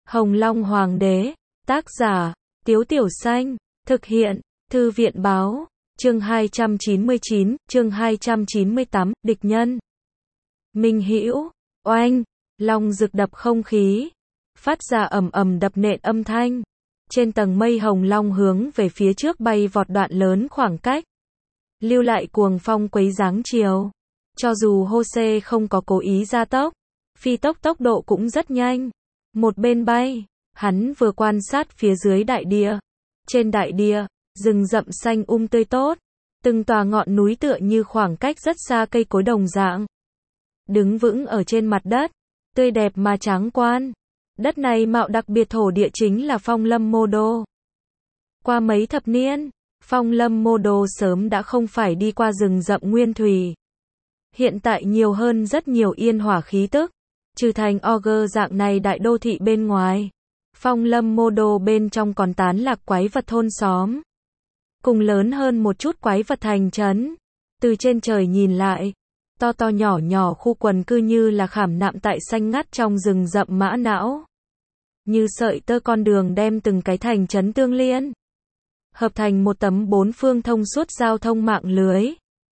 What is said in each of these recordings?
Hồng Long Hoàng đế, tác giả, Tiếu Tiểu Xanh, thực hiện, Thư viện Báo, chương 299, chương 298, địch nhân. Minh Hữu, oanh, long rực đập không khí, phát ra ầm ầm đập nện âm thanh. Trên tầng mây Hồng Long hướng về phía trước bay vọt đoạn lớn khoảng cách, lưu lại cuồng phong quấy dáng chiều. Cho dù Hô-sê không có cố ý gia tốc, phi tốc tốc độ cũng rất nhanh. Một bên bay, hắn vừa quan sát phía dưới đại địa. Trên đại địa, rừng rậm xanh tươi tốt, từng tòa ngọn núi tựa như khoảng cách rất xa cây cối đồng dạng. Đứng vững ở trên mặt đất, tươi đẹp mà tráng quan. Đất này mạo đặc biệt thổ địa chính là Phong Lâm Mô Đô. Qua mấy thập niên, Phong Lâm Mô Đô sớm đã không phải đi qua rừng rậm nguyên thủy. Hiện tại nhiều hơn rất nhiều yên hỏa khí tức. Trừ thành Ogre dạng này đại đô thị bên ngoài, Phong Lâm Mô Đô bên trong còn tán lạc quái vật thôn xóm. Cùng lớn hơn một chút quái vật thành trấn. Từ trên trời nhìn lại, to to nhỏ nhỏ khu quần cư như là khảm nạm tại xanh ngắt trong rừng rậm mã não. Như sợi tơ con đường đem từng cái thành trấn tương liên, hợp thành một tấm bốn phương thông suốt giao thông mạng lưới.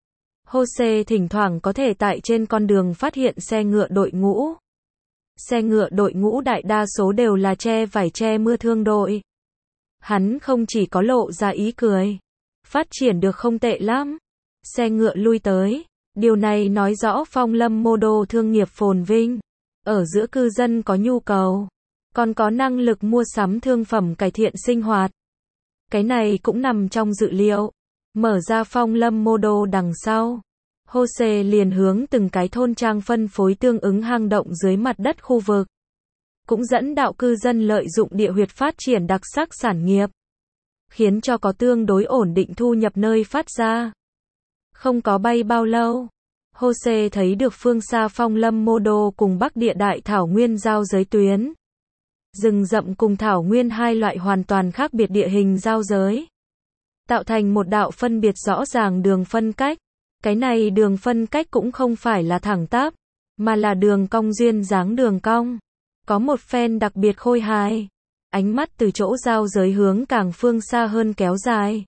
Hô-sê thỉnh thoảng có thể tại trên con đường phát hiện xe ngựa đội ngũ. Xe ngựa đội ngũ đại đa số đều là che vải che mưa thương đội. Hắn không chỉ có lộ ra ý cười, phát triển được không tệ lắm. Xe ngựa lui tới, điều này nói rõ Phong Lâm Mô Đô thương nghiệp phồn vinh, ở giữa cư dân có nhu cầu, còn có năng lực mua sắm thương phẩm cải thiện sinh hoạt. Cái này cũng nằm trong dự liệu. Mở ra Phong Lâm Mô Đô đằng sau, Hô-sê liền hướng từng cái thôn trang phân phối tương ứng hang động dưới mặt đất khu vực. Cũng dẫn đạo cư dân lợi dụng địa huyệt phát triển đặc sắc sản nghiệp, khiến cho có tương đối ổn định thu nhập nơi phát ra. Không có bay bao lâu, Hô-sê thấy được phương xa Phong Lâm Mô Đô cùng Bắc Địa Đại Thảo Nguyên giao giới tuyến. Rừng rậm cùng thảo nguyên hai loại hoàn toàn khác biệt địa hình giao giới, tạo thành một đạo phân biệt rõ ràng đường phân cách. Cái này đường phân cách cũng không phải là thẳng tắp, mà là đường cong duyên dáng đường cong. Có một phen đặc biệt khôi hài. Ánh mắt từ chỗ giao giới hướng càng phương xa hơn kéo dài.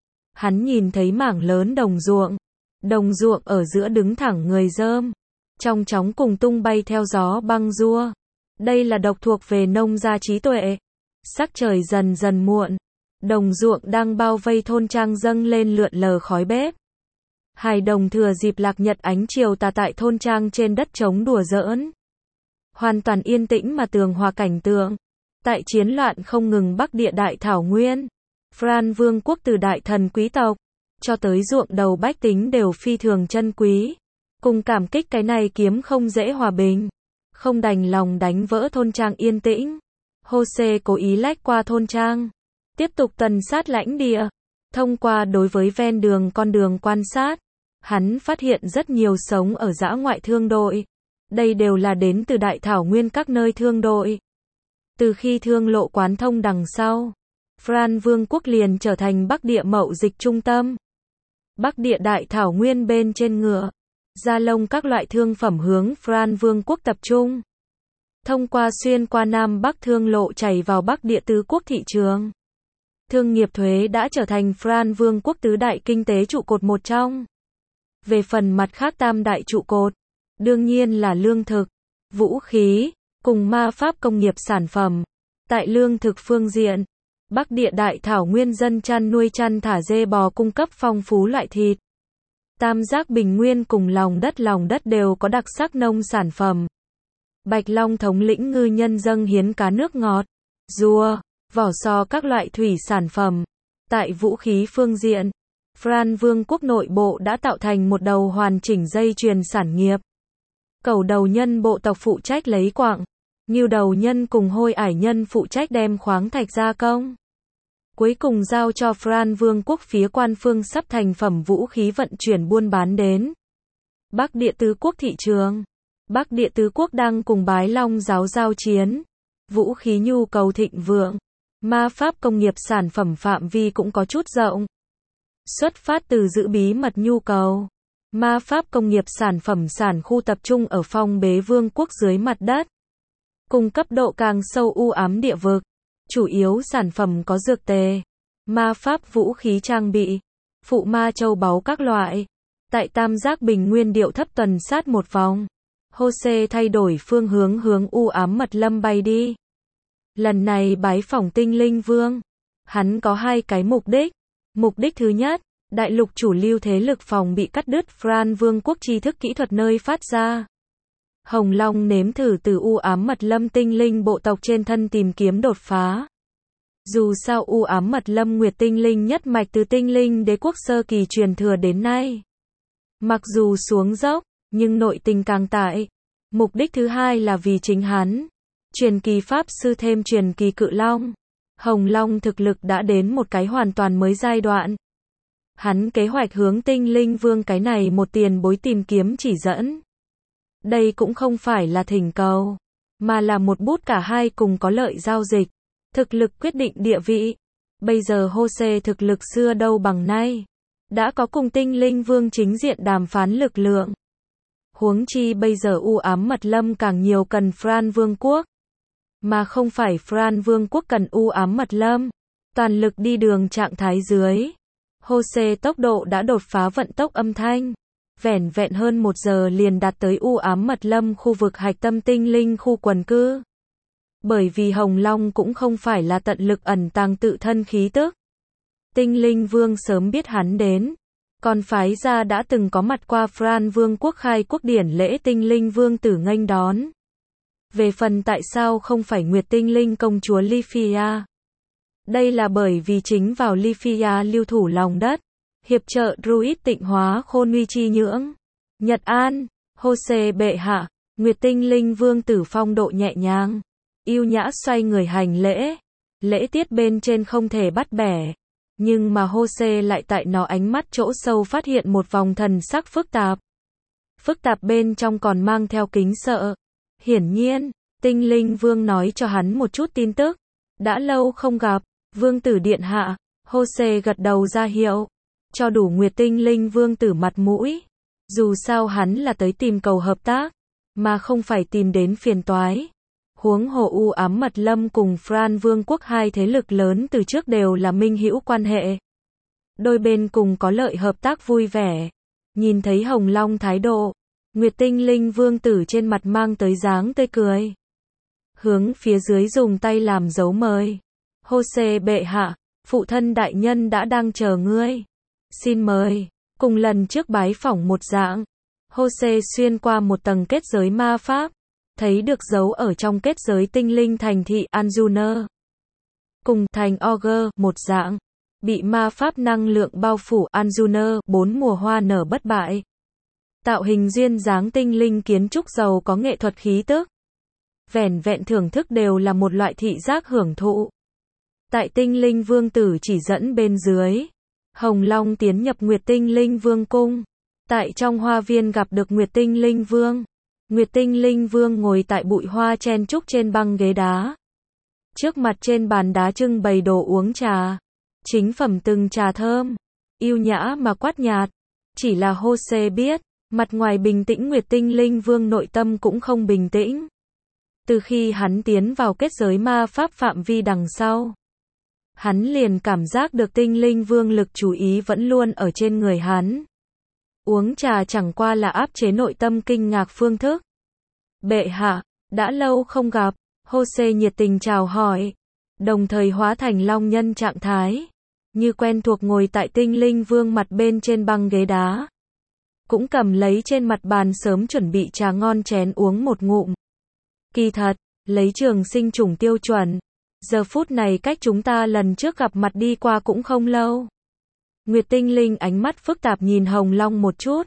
Hắn nhìn thấy mảng lớn đồng ruộng. Đồng ruộng ở giữa đứng thẳng người rơm, trong chóng cùng tung bay theo gió băng rua. Đây là độc thuộc về nông gia trí tuệ. Sắc trời dần dần muộn. Đồng ruộng đang bao vây thôn trang dâng lên lượn lờ khói bếp. Hài đồng thừa dịp lạc nhật ánh chiều tà tại thôn trang trên đất trống đùa giỡn. Hoàn toàn yên tĩnh mà tường hòa cảnh tượng. Tại chiến loạn không ngừng Bắc Địa Đại Thảo Nguyên, Fran Vương quốc từ đại thần quý tộc cho tới ruộng đầu bách tính đều phi thường chân quý. Cùng cảm kích cái này kiếm không dễ hòa bình, không đành lòng đánh vỡ thôn trang yên tĩnh. Hô-sê cố ý lách qua thôn trang, tiếp tục tần sát lãnh địa. Thông qua đối với ven đường con đường quan sát, hắn phát hiện rất nhiều sống ở dã ngoại thương đội. Đây đều là đến từ Đại Thảo Nguyên các nơi thương đội. Từ khi thương lộ quán thông đằng sau, Fran Vương quốc liền trở thành Bắc Địa mậu dịch trung tâm. Bắc Địa Đại Thảo Nguyên bên trên ngựa, da lông các loại thương phẩm hướng Fran Vương quốc tập trung. Thông qua xuyên qua Nam Bắc thương lộ chảy vào Bắc Địa tứ quốc thị trường. Thương nghiệp thuế đã trở thành Fran Vương quốc tứ đại kinh tế trụ cột một trong. Về phần mặt khác tam đại trụ cột, đương nhiên là lương thực, vũ khí, cùng ma pháp công nghiệp sản phẩm. Tại lương thực phương diện, Bắc Địa Đại Thảo Nguyên dân chăn nuôi chăn thả dê bò cung cấp phong phú loại thịt. Tam giác Bình Nguyên cùng lòng đất đều có đặc sắc nông sản phẩm. Bạch Long thống lĩnh ngư nhân dâng hiến cá nước ngọt, rùa, vỏ sò các loại thủy sản phẩm. Tại vũ khí phương diện, Fran Vương quốc nội bộ đã tạo thành một đầu hoàn chỉnh dây chuyền sản nghiệp. Cẩu đầu nhân bộ tộc phụ trách lấy quặng, ngưu đầu nhân cùng hôi ải nhân phụ trách đem khoáng thạch gia công. Cuối cùng giao cho Fran Vương quốc phía quan phương sắp thành phẩm vũ khí vận chuyển buôn bán đến Bắc Địa tứ quốc thị trường. Bắc Địa tứ quốc đang cùng Bái Long giáo giao chiến. Vũ khí nhu cầu thịnh vượng. Ma pháp công nghiệp sản phẩm phạm vi cũng có chút rộng. Xuất phát từ giữ bí mật nhu cầu, ma pháp công nghiệp sản phẩm sản khu tập trung ở Phong Bế Vương quốc dưới mặt đất. cùng cấp độ càng sâu u ám địa vực. Chủ yếu sản phẩm có dược tề, ma pháp vũ khí trang bị, phụ ma châu báu các loại. Tại tam giác bình nguyên điệu thấp tuần sát một vòng, Jose thay đổi phương hướng hướng u ám mật lâm bay đi. Lần này bái phỏng tinh linh vương, hắn có hai cái mục đích. Mục đích thứ nhất, đại lục chủ lưu thế lực phòng bị cắt đứt Fran vương quốc tri thức kỹ thuật nơi phát ra. Hồng Long nếm thử từ u ám mật lâm tinh linh bộ tộc trên thân tìm kiếm đột phá. Dù sao u ám mật lâm nguyệt tinh linh nhất mạch từ tinh linh đế quốc sơ kỳ truyền thừa đến nay. Mặc dù xuống dốc, nhưng nội tình càng tại. Mục đích thứ hai là vì chính hắn. Truyền kỳ pháp sư thêm truyền kỳ cự long. Hồng Long thực lực đã đến một cái hoàn toàn mới giai đoạn. Hắn kế hoạch hướng tinh linh vương cái này một tiền bối tìm kiếm chỉ dẫn. Đây cũng không phải là thỉnh cầu, mà là một bút cả hai cùng có lợi giao dịch. Thực lực quyết định địa vị. Bây giờ Jose thực lực xưa đâu bằng nay. Đã có cùng tinh linh vương chính diện đàm phán lực lượng. Huống chi bây giờ u ám mật lâm càng nhiều cần Fran vương quốc. Mà không phải Fran vương quốc cần u ám mật lâm. Toàn lực đi đường trạng thái dưới. Jose tốc độ đã đột phá vận tốc âm thanh. Vẻn vẹn hơn 1 giờ liền đạt tới u ám mật lâm khu vực hạch tâm tinh linh khu quần cư. Bởi vì Hồng Long cũng không phải là tận lực ẩn tàng tự thân khí tức. Tinh linh vương sớm biết hắn đến. Còn phái ra đã từng có mặt qua Fran vương quốc khai quốc điển lễ tinh linh vương tử nghênh đón. Về phần tại sao không phải Nguyệt tinh linh công chúa Lifia. Đây là bởi vì chính vào Lifia lưu thủ lòng đất. Hiệp trợ Druid tịnh hóa khôn nguy chi nhưỡng. Nhật An, Jose bệ hạ, Nguyệt tinh linh vương tử phong độ nhẹ nhàng. Yêu nhã xoay người hành lễ. Lễ tiết bên trên không thể bắt bẻ. Nhưng mà Jose lại tại nó ánh mắt chỗ sâu phát hiện một vòng thần sắc phức tạp. Phức tạp bên trong còn mang theo kính sợ. Hiển nhiên, tinh linh vương nói cho hắn một chút tin tức. Đã lâu không gặp, vương tử điện hạ. Jose gật đầu ra hiệu. Cho đủ Nguyệt tinh linh vương tử mặt mũi. Dù sao hắn là tới tìm cầu hợp tác, mà không phải tìm đến phiền toái. Huống hồ u ám mật lâm cùng Fran vương quốc hai thế lực lớn từ trước đều là minh hữu quan hệ. Đôi bên cùng có lợi hợp tác vui vẻ. Nhìn thấy Hồng Long thái độ, Nguyệt tinh linh vương tử trên mặt mang tới dáng tươi cười. Hướng phía dưới dùng tay làm dấu mời. Jose bệ hạ, phụ thân đại nhân đã đang chờ ngươi. Xin mời. Cùng lần trước bái phỏng một dạng. Jose xuyên qua một tầng kết giới ma pháp. Thấy được dấu ở trong kết giới tinh linh thành thị Anjuner. Cùng thành Augur một dạng. Bị ma pháp năng lượng bao phủ Anjuner, 4 mùa hoa nở bất bại. Tạo hình duyên dáng tinh linh kiến trúc giàu có nghệ thuật khí tức. Vẻn vẹn thưởng thức đều là một loại thị giác hưởng thụ. Tại tinh linh vương tử chỉ dẫn bên dưới. Hồng Long tiến nhập Nguyệt tinh linh vương cung. Tại trong hoa viên gặp được Nguyệt tinh linh vương. Nguyệt tinh linh vương ngồi tại bụi hoa chen trúc trên băng ghế đá. Trước mặt trên bàn đá trưng bày đồ uống trà. Chính phẩm từng trà thơm. Yêu nhã mà quát nhạt. Chỉ là Jose biết, mặt ngoài bình tĩnh Nguyệt tinh linh vương nội tâm cũng không bình tĩnh. Từ khi hắn tiến vào kết giới ma pháp phạm vi đằng sau. Hắn liền cảm giác được tinh linh vương lực chú ý vẫn luôn ở trên người hắn. Uống trà chẳng qua là áp chế nội tâm kinh ngạc phương thức. Bệ hạ, đã lâu không gặp. Jose nhiệt tình chào hỏi. Đồng thời hóa thành long nhân trạng thái. Như quen thuộc ngồi tại tinh linh vương mặt bên trên băng ghế đá. Cũng cầm lấy trên mặt bàn sớm chuẩn bị trà ngon chén uống một ngụm. Kỳ thật, lấy trường sinh chủng tiêu chuẩn. Giờ phút này cách chúng ta lần trước gặp mặt đi qua cũng không lâu. Nguyệt tinh linh ánh mắt phức tạp nhìn Hồng Long một chút.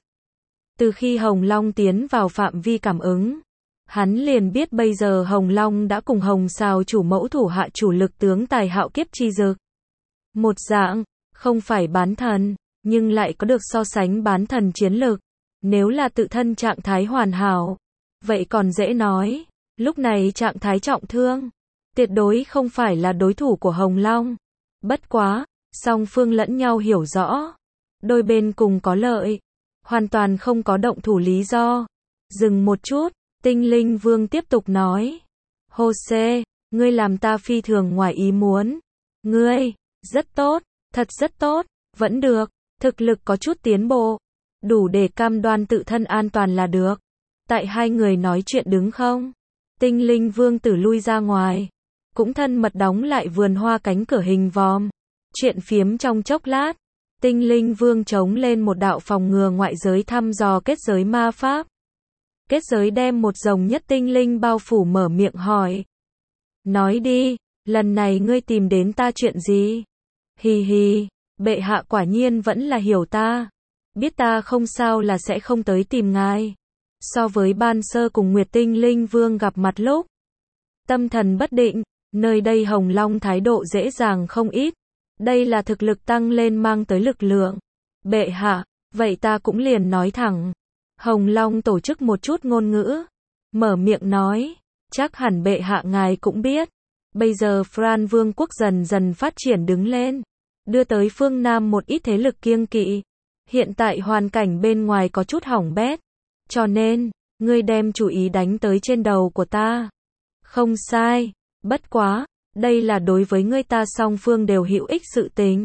Từ khi Hồng Long tiến vào phạm vi cảm ứng, hắn liền biết bây giờ Hồng Long đã cùng Hồng Sào chủ mẫu thủ hạ chủ lực tướng tài hạo kiếp chi dực. Một dạng, không phải bán thần, nhưng lại có được so sánh bán thần chiến lực. Nếu là tự thân trạng thái hoàn hảo, vậy còn dễ nói. Lúc này trạng thái trọng thương, tuyệt đối không phải là đối thủ của Hồng Long. Bất quá, song phương lẫn nhau hiểu rõ. Đôi bên cùng có lợi. Hoàn toàn không có động thủ lý do. Dừng một chút, tinh linh vương tiếp tục nói. Jose, ngươi làm ta phi thường ngoài ý muốn. Ngươi, rất tốt, thật rất tốt, vẫn được, thực lực có chút tiến bộ, đủ để cam đoan tự thân an toàn là được. Tại hai người nói chuyện đứng không? Tinh linh vương tử lui ra ngoài, cũng thân mật đóng lại vườn hoa cánh cửa hình vòm. Chuyện phiếm trong chốc lát, tinh linh vương chống lên một đạo phòng ngừa ngoại giới thăm dò kết giới ma pháp. Kết giới đem một dòng nhất tinh linh bao phủ mở miệng hỏi. Nói đi, lần này ngươi tìm đến ta chuyện gì? Hì hì, bệ hạ quả nhiên vẫn là hiểu ta. Biết ta không sao là sẽ không tới tìm ngài. So với ban sơ cùng Nguyệt Tinh Linh Vương gặp mặt lúc tâm thần bất định, nơi đây Hồng Long thái độ dễ dàng không ít. Đây là thực lực tăng lên mang tới lực lượng. Bệ hạ, vậy ta cũng liền nói thẳng. Hồng Long tổ chức một chút ngôn ngữ, mở miệng nói, chắc hẳn bệ hạ ngài cũng biết. Bây giờ Fran Vương quốc dần dần phát triển đứng lên, đưa tới phương Nam một ít thế lực kiêng kỵ. Hiện tại hoàn cảnh bên ngoài có chút hỏng bét, cho nên, ngươi đem chủ ý đánh tới trên đầu của ta. Không sai, bất quá, đây là đối với ngươi ta song phương đều hữu ích sự tình.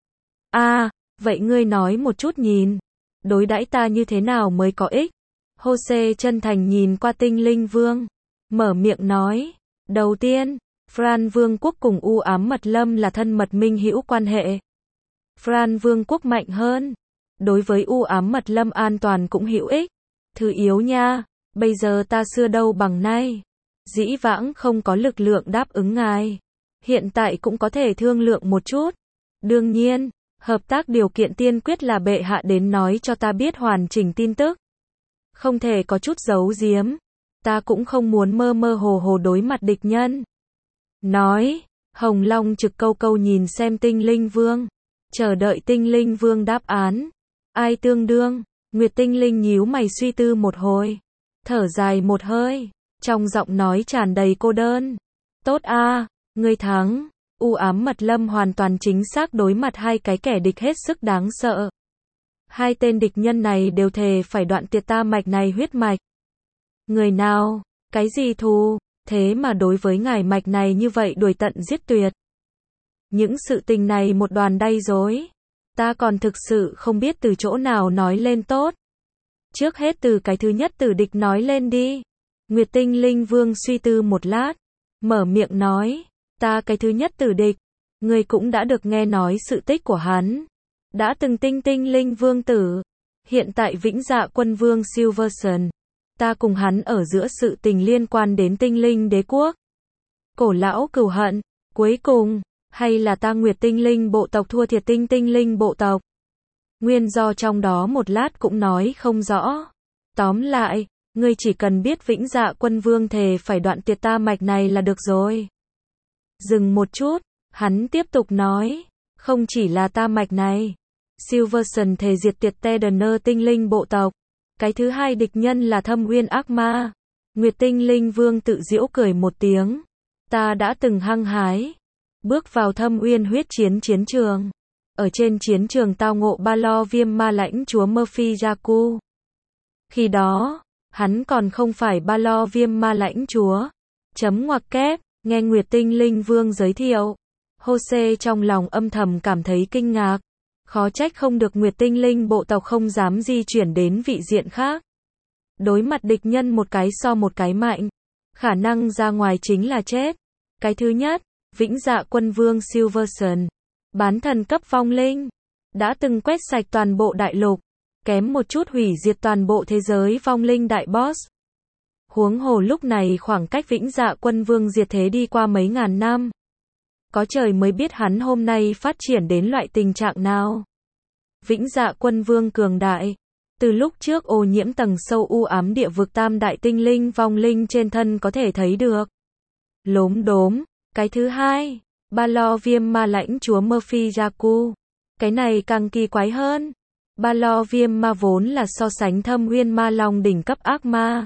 Vậy ngươi nói một chút nhìn, đối đãi ta như thế nào mới có ích? Jose chân thành nhìn qua tinh linh vương, mở miệng nói, đầu tiên, Fran Vương quốc cùng U Ám Mật Lâm là thân mật minh hữu quan hệ. Fran Vương quốc mạnh hơn, đối với U Ám Mật Lâm an toàn cũng hữu ích. Thứ yếu nha, bây giờ ta xưa đâu bằng nay. Dĩ vãng không có lực lượng đáp ứng ngài. Hiện tại cũng có thể thương lượng một chút. Đương nhiên, hợp tác điều kiện tiên quyết là bệ hạ đến nói cho ta biết hoàn chỉnh tin tức. Không thể có chút giấu giếm. Ta cũng không muốn mơ mơ hồ hồ đối mặt địch nhân. Nói, Hồng Long trực câu câu nhìn xem tinh linh vương. Chờ đợi tinh linh vương đáp án. Ai tương đương? Nguyệt tinh linh nhíu mày suy tư một hồi. Thở dài một hơi. Trong giọng nói tràn đầy cô đơn. Tốt ngươi thắng. U Ám Mật Lâm hoàn toàn chính xác đối mặt hai cái kẻ địch hết sức đáng sợ. Hai tên địch nhân này đều thề phải đoạn tiệt ta mạch này huyết mạch. Người nào, cái gì thù, thế mà đối với ngài mạch này như vậy đuổi tận giết tuyệt. Những sự tình này một đoàn đay rối. Ta còn thực sự không biết từ chỗ nào nói lên tốt. Trước hết từ cái thứ nhất tử địch nói lên đi. Nguyệt Tinh Linh Vương suy tư một lát, mở miệng nói, ta cái thứ nhất tử địch, người cũng đã được nghe nói sự tích của hắn. Đã từng tinh linh vương tử, hiện tại Vĩnh Dạ Quân Vương Silverson. Ta cùng hắn ở giữa sự tình liên quan đến tinh linh đế quốc. Cổ lão cừu hận, cuối cùng, hay là ta Nguyệt Tinh Linh bộ tộc thua thiệt tinh linh bộ tộc. Nguyên do trong đó một lát cũng nói không rõ. Tóm lại, ngươi chỉ cần biết Vĩnh Dạ Quân Vương thề phải đoạn tiệt ta mạch này là được rồi. Dừng một chút, hắn tiếp tục nói, không chỉ là ta mạch này. Silverson thề diệt tiệt Tedener tinh linh bộ tộc. Cái thứ hai địch nhân là Thâm Uyên ác ma. Nguyệt Tinh Linh Vương tự giễu cười một tiếng. Ta đã từng hăng hái bước vào Thâm Uyên huyết chiến trường. Ở trên chiến trường tao ngộ Ba Lo Viêm Ma lãnh chúa Murphy Jaku. Khi đó, hắn còn không phải Ba Lo Viêm Ma lãnh chúa. Chấm ngoặc kép, nghe Nguyệt Tinh Linh Vương giới thiệu. Jose trong lòng âm thầm cảm thấy kinh ngạc. Khó trách không được Nguyệt Tinh Linh bộ tộc không dám di chuyển đến vị diện khác. Đối mặt địch nhân một cái so một cái mạnh. Khả năng ra ngoài chính là chết. Cái thứ nhất, Vĩnh Dạ Quân Vương Silverson. Bán thần cấp vong linh. Đã từng quét sạch toàn bộ đại lục. Kém một chút hủy diệt toàn bộ thế giới vong linh đại boss. Huống hồ lúc này khoảng cách Vĩnh Dạ Quân Vương diệt thế đi qua mấy ngàn năm. Có trời mới biết hắn hôm nay phát triển đến loại tình trạng nào. Vĩnh Dạ Quân Vương cường đại. Từ lúc trước ô nhiễm tầng sâu u ám địa vực tam đại tinh linh vong linh trên thân có thể thấy được. Lốm đốm. Cái thứ hai, Ba Lo Viêm Ma lãnh chúa Murphy Jaku. Cái này càng kỳ quái hơn. Ba Lo Viêm Ma vốn là so sánh Thâm Uyên Ma Long đỉnh cấp ác ma.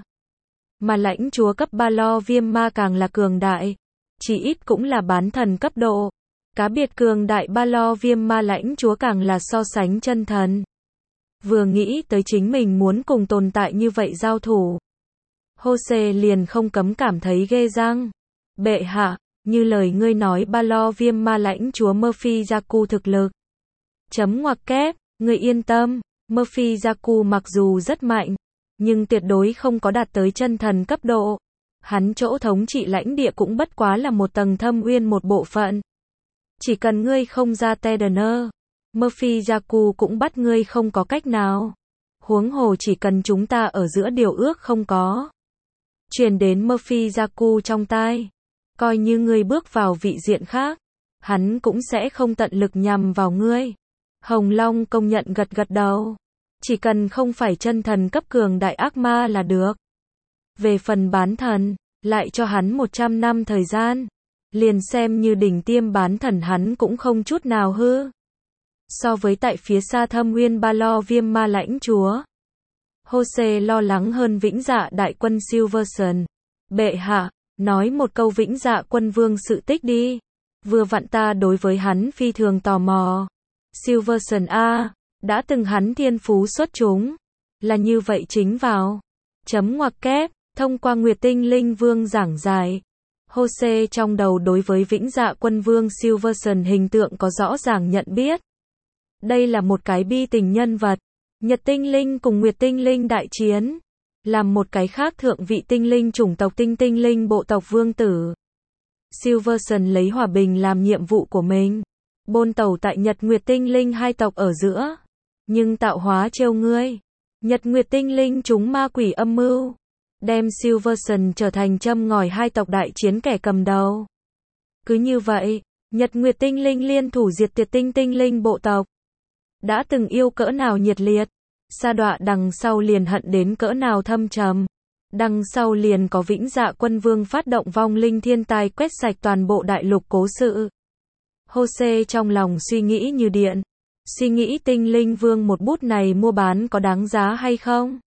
Mà lãnh chúa cấp Ba Lo Viêm Ma càng là cường đại. Chỉ ít cũng là bán thần cấp độ. Cá biệt cường đại Ba Lo Viêm Ma lãnh chúa càng là so sánh chân thần. Vừa nghĩ tới chính mình muốn cùng tồn tại như vậy giao thủ. Jose liền không cấm cảm thấy ghê răng. Bệ hạ, như lời ngươi nói ba lo viêm ma lãnh chúa Murphy Jaku thực lực. Chấm ngoặc kép, ngươi yên tâm, Murphy Jaku mặc dù rất mạnh, nhưng tuyệt đối không có đạt tới chân thần cấp độ. Hắn chỗ thống trị lãnh địa cũng bất quá là một tầng thâm uyên một bộ phận. Chỉ cần ngươi không ra Tedener, Murphy Jaku cũng bắt ngươi không có cách nào. Huống hồ chỉ cần chúng ta ở giữa điều ước không có truyền đến Murphy Jaku trong tai, coi như ngươi bước vào vị diện khác, hắn cũng sẽ không tận lực nhằm vào ngươi. Hồng Long công nhận gật gật đầu. Chỉ cần không phải chân thần cấp cường đại ác ma là được. Về phần bán thần, lại cho hắn 100 năm thời gian. Liền xem như đỉnh tiêm bán thần hắn cũng không chút nào hư. So với tại phía xa thâm uyên ba lo viêm ma lãnh chúa, Jose lo lắng hơn vĩnh dạ đại quân Silverson. Bệ hạ, nói một câu vĩnh dạ quân vương sự tích đi. Vừa vặn ta đối với hắn phi thường tò mò. Silverson A, đã từng hắn thiên phú xuất chúng. Là như vậy chính vào. Chấm ngoặc kép, thông qua Nguyệt Tinh Linh Vương giảng giải. Jose trong đầu đối với vĩnh dạ quân vương Silverson hình tượng có rõ ràng nhận biết. Đây là một cái bi tình nhân vật. Nhật tinh linh cùng Nguyệt tinh linh đại chiến. Làm một cái khác thượng vị tinh linh chủng tộc tinh linh bộ tộc vương tử. Silverson lấy hòa bình làm nhiệm vụ của mình. Bôn tẩu tại Nhật Nguyệt tinh linh hai tộc ở giữa. Nhưng tạo hóa trêu ngươi. Nhật Nguyệt tinh linh chúng ma quỷ âm mưu. Đem Silverson trở thành châm ngòi hai tộc đại chiến kẻ cầm đầu. Cứ như vậy, Nhật Nguyệt tinh linh liên thủ diệt tiệt tinh linh bộ tộc. Đã từng yêu cỡ nào nhiệt liệt, sa đọa đằng sau liền hận đến cỡ nào thâm trầm. Đằng sau liền có vĩnh dạ quân vương phát động vong linh thiên tai quét sạch toàn bộ đại lục cố sự. Jose trong lòng suy nghĩ như điện. Suy nghĩ tinh linh vương một bút này mua bán có đáng giá hay không?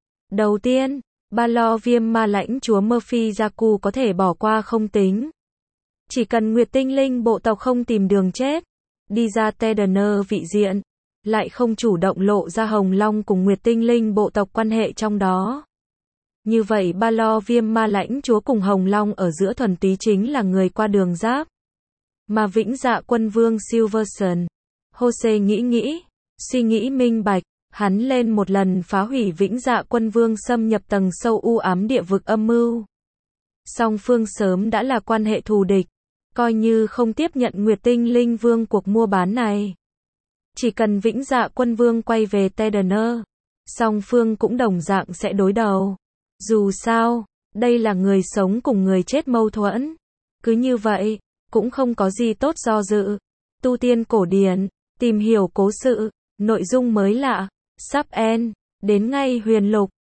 Đầu tiên, ba lo viêm ma lãnh chúa Murphy Jaku có thể bỏ qua không tính. Chỉ cần Nguyệt tinh linh bộ tộc không tìm đường chết, đi ra Tedener vị diện, lại không chủ động lộ ra Hồng Long cùng Nguyệt tinh linh bộ tộc quan hệ trong đó. Như vậy ba lo viêm ma lãnh chúa cùng Hồng Long ở giữa thuần túy chính là người qua đường giáp. Mà vĩnh dạ quân vương Silverson, Jose nghĩ, suy nghĩ minh bạch, hắn lên một lần phá hủy vĩnh dạ quân vương xâm nhập tầng sâu u ám địa vực âm mưu. Song phương sớm đã là quan hệ thù địch, coi như không tiếp nhận Nguyệt tinh linh vương cuộc mua bán này. Chỉ cần vĩnh dạ quân vương quay về Tedener, song phương cũng đồng dạng sẽ đối đầu. Dù sao, đây là người sống cùng người chết mâu thuẫn. Cứ như vậy, cũng không có gì tốt do dự. Tu tiên cổ điển, tìm hiểu cố sự, nội dung mới lạ, sắp end, đến ngay huyền lục.